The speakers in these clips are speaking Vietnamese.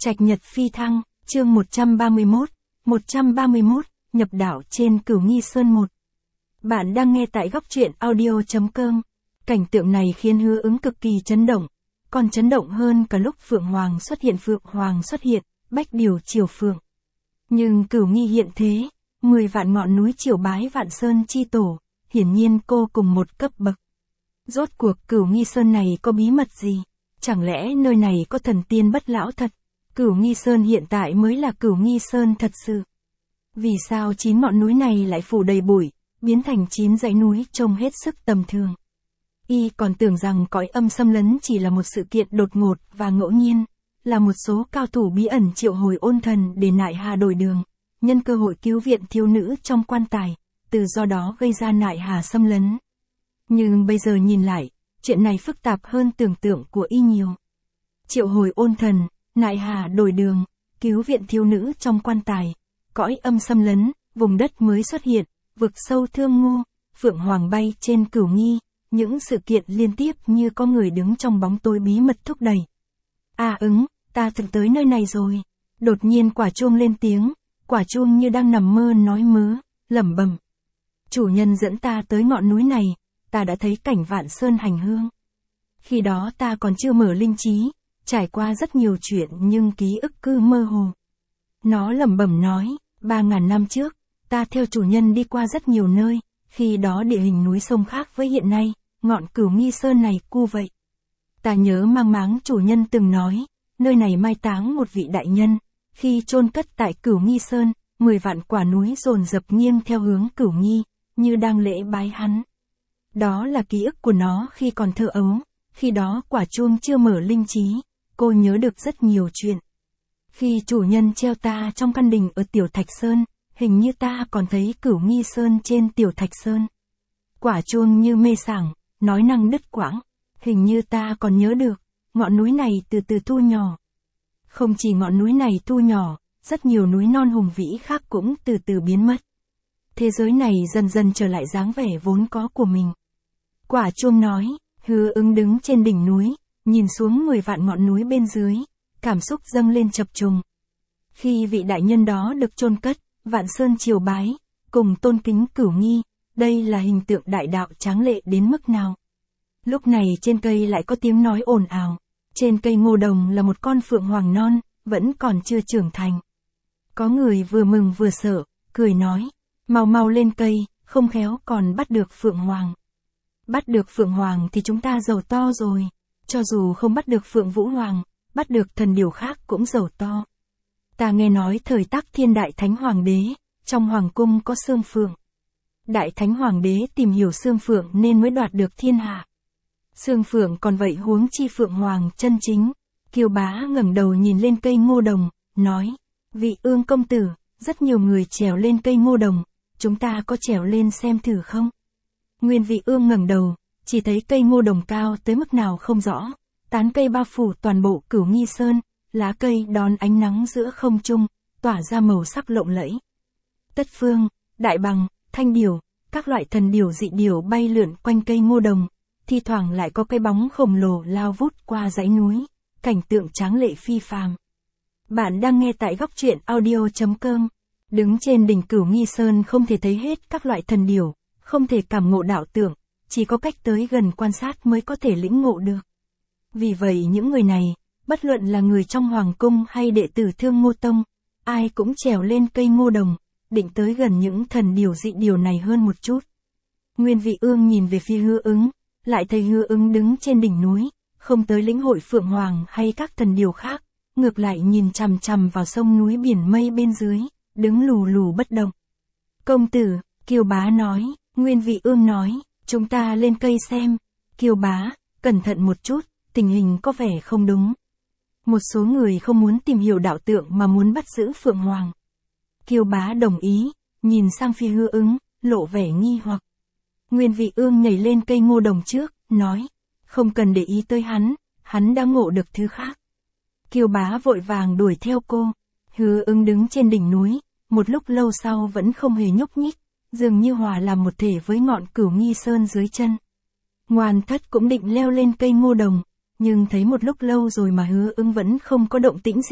Trạch Nhật Phi Thăng, chương 131, nhập đảo trên Cửu Nghi Sơn 1. Bạn đang nghe tại góc truyện audio.com. Cảnh tượng này khiến Hứa Ứng cực kỳ chấn động, còn chấn động hơn cả lúc Phượng Hoàng xuất hiện, bách điều triều phượng. Nhưng Cửu Nghi hiện thế, 10 vạn ngọn núi triều bái Vạn Sơn chi tổ, hiển nhiên cô cùng một cấp bậc. Rốt cuộc Cửu Nghi Sơn này có bí mật gì? Chẳng lẽ nơi này có thần tiên bất lão thật? Cửu Nghi Sơn hiện tại mới là Cửu Nghi Sơn thật sự. Vì sao 9 ngọn núi này lại phủ đầy bụi, biến thành 9 dãy núi trông hết sức tầm thường? Y còn tưởng rằng cõi âm xâm lấn chỉ là một sự kiện đột ngột và ngẫu nhiên, là một số cao thủ bí ẩn triệu hồi ôn thần để nại hà đổi đường, nhân cơ hội cứu viện thiếu nữ trong quan tài, từ do đó gây ra nại hà xâm lấn. Nhưng bây giờ nhìn lại, chuyện này phức tạp hơn tưởng tượng của Y nhiều. Triệu hồi ôn thần, nại hà đổi đường, cứu viện thiếu nữ trong quan tài, cõi âm xâm lấn, vùng đất mới xuất hiện, vực sâu thương ngu, Phượng Hoàng bay trên Cửu Nghi, những sự kiện liên tiếp như có người đứng trong bóng tối bí mật thúc đẩy. Ứng, ta thực tới nơi này rồi. Đột nhiên quả chuông lên tiếng, quả chuông như đang nằm mơ nói mớ, lẩm bẩm. Chủ nhân dẫn ta tới ngọn núi này, ta đã thấy cảnh Vạn Sơn hành hương. Khi đó ta còn chưa mở linh trí, trải qua rất nhiều chuyện nhưng ký ức cứ mơ hồ. Nó lẩm bẩm nói, 3.000 năm trước, ta theo chủ nhân đi qua rất nhiều nơi, khi đó địa hình núi sông khác với hiện nay, ngọn Cửu Nghi Sơn này cu vậy. Ta nhớ mang máng chủ nhân từng nói, nơi này mai táng một vị đại nhân, khi chôn cất tại Cửu Nghi Sơn, 10 vạn quả núi dồn dập nghiêng theo hướng Cửu Nghi, như đang lễ bái hắn. Đó là ký ức của nó khi còn thơ ấu, khi đó quả chuông chưa mở linh trí, cô nhớ được rất nhiều chuyện. Khi chủ nhân treo ta trong căn đình ở Tiểu Thạch Sơn, hình như ta còn thấy Cửu Nghi Sơn trên Tiểu Thạch Sơn. Quả chuông như mê sảng, nói năng đứt quãng, hình như ta còn nhớ được, ngọn núi này từ từ thu nhỏ. Không chỉ ngọn núi này thu nhỏ, rất nhiều núi non hùng vĩ khác cũng từ từ biến mất. Thế giới này dần dần trở lại dáng vẻ vốn có của mình. Quả chuông nói, Hứa Ứng đứng trên đỉnh núi, nhìn xuống 10 vạn ngọn núi bên dưới, cảm xúc dâng lên chập trùng. Khi vị đại nhân đó được chôn cất, Vạn Sơn triều bái, cùng tôn kính Cửu Nghi, đây là hình tượng đại đạo tráng lệ đến mức nào. Lúc này trên cây lại có tiếng nói ồn ào, trên cây ngô đồng là một con phượng hoàng non, vẫn còn chưa trưởng thành. Có người vừa mừng vừa sợ, cười nói, mau mau lên cây, không khéo còn bắt được phượng hoàng. Bắt được phượng hoàng thì chúng ta giàu to rồi, cho dù không bắt được phượng vũ hoàng, bắt được thần điều khác cũng giàu to. Ta nghe nói thời Tắc Thiên Đại Thánh Hoàng đế, trong hoàng cung có xương phượng. Đại Thánh Hoàng đế tìm hiểu xương phượng nên mới đoạt được thiên hạ. Xương phượng còn vậy huống chi phượng hoàng chân chính. Kiều Bá ngẩng đầu nhìn lên cây ngô đồng, nói, vị Ương công tử, rất nhiều người trèo lên cây ngô đồng, chúng ta có trèo lên xem thử không? Nguyên Vị Ương ngẩng đầu, chỉ thấy cây ngô đồng cao tới mức nào không rõ, tán cây bao phủ toàn bộ Cửu Nghi Sơn, lá cây đón ánh nắng giữa không trung, tỏa ra màu sắc lộng lẫy. Tất phương, đại bằng, thanh điểu, các loại thần điểu dị điểu bay lượn quanh cây ngô đồng, thi thoảng lại có cái bóng khổng lồ lao vút qua dãy núi, cảnh tượng tráng lệ phi phàm. Bạn đang nghe tại góc truyện audio.com. Đứng trên đỉnh Cửu Nghi Sơn không thể thấy hết các loại thần điểu, không thể cảm ngộ đạo tượng, chỉ có cách tới gần quan sát mới có thể lĩnh ngộ được. Vì vậy những người này, bất luận là người trong hoàng cung hay đệ tử Thương Ngô Tông, ai cũng trèo lên cây ngô đồng, định tới gần những thần điểu dị điểu này hơn một chút. Nguyên Vị Ương nhìn về phía Hứa Ứng, lại thấy Hứa Ứng đứng trên đỉnh núi, không tới lĩnh hội phượng hoàng hay các thần điểu khác, ngược lại nhìn chằm chằm vào sông núi biển mây bên dưới, đứng lù lù bất động. Công tử, Kiều Bá nói. Nguyên Vị Ương nói, chúng ta lên cây xem. Kiều Bá, cẩn thận một chút, tình hình có vẻ không đúng. Một số người không muốn tìm hiểu đạo tượng mà muốn bắt giữ phượng hoàng. Kiều Bá đồng ý, nhìn sang phía Hứa Ứng, lộ vẻ nghi hoặc. Nguyên Vị Ương nhảy lên cây ngô đồng trước, nói, không cần để ý tới hắn đã ngộ được thứ khác. Kiều Bá vội vàng đuổi theo cô. Hứa Ứng đứng trên đỉnh núi, một lúc lâu sau vẫn không hề nhúc nhích, dường như hòa làm một thể với ngọn Cửu Nghi Sơn dưới chân. Ngoan Thất cũng định leo lên cây ngô đồng, nhưng thấy một lúc lâu rồi mà Hứa Ứng vẫn không có động tĩnh gì,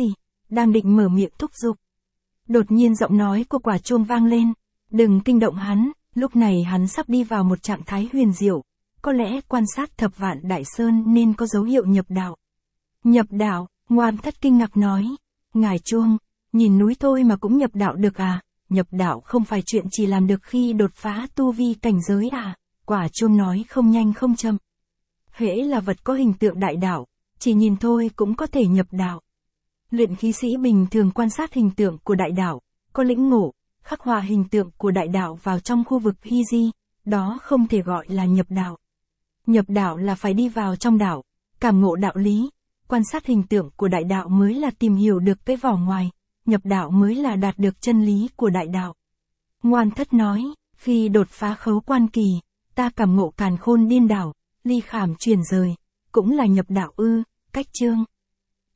đang định mở miệng thúc giục. Đột nhiên giọng nói của quả chuông vang lên, đừng kinh động hắn, lúc này hắn sắp đi vào một trạng thái huyền diệu, có lẽ quan sát thập vạn đại sơn nên có dấu hiệu nhập đạo. Nhập đạo, Ngoan Thất kinh ngạc nói, ngài chuông, nhìn núi thôi mà cũng nhập đạo được à, nhập đạo không phải chuyện chỉ làm được khi đột phá tu vi cảnh giới à, quả chuông nói không nhanh không chậm. Hễ là vật có hình tượng đại đạo, chỉ nhìn thôi cũng có thể nhập đạo. Luyện khí sĩ bình thường quan sát hình tượng của đại đạo, có lĩnh ngộ, khắc họa hình tượng của đại đạo vào trong khu vực hy di, đó không thể gọi là nhập đạo. Nhập đạo là phải đi vào trong đạo, cảm ngộ đạo lý, quan sát hình tượng của đại đạo mới là tìm hiểu được cái vỏ ngoài, nhập đạo mới là đạt được chân lý của đại đạo. Ngoan Thất nói, khi đột phá khấu quan kỳ, ta cảm ngộ càn khôn điên đảo, ly khảm chuyển rời, cũng là nhập đạo ư, Cách Chương.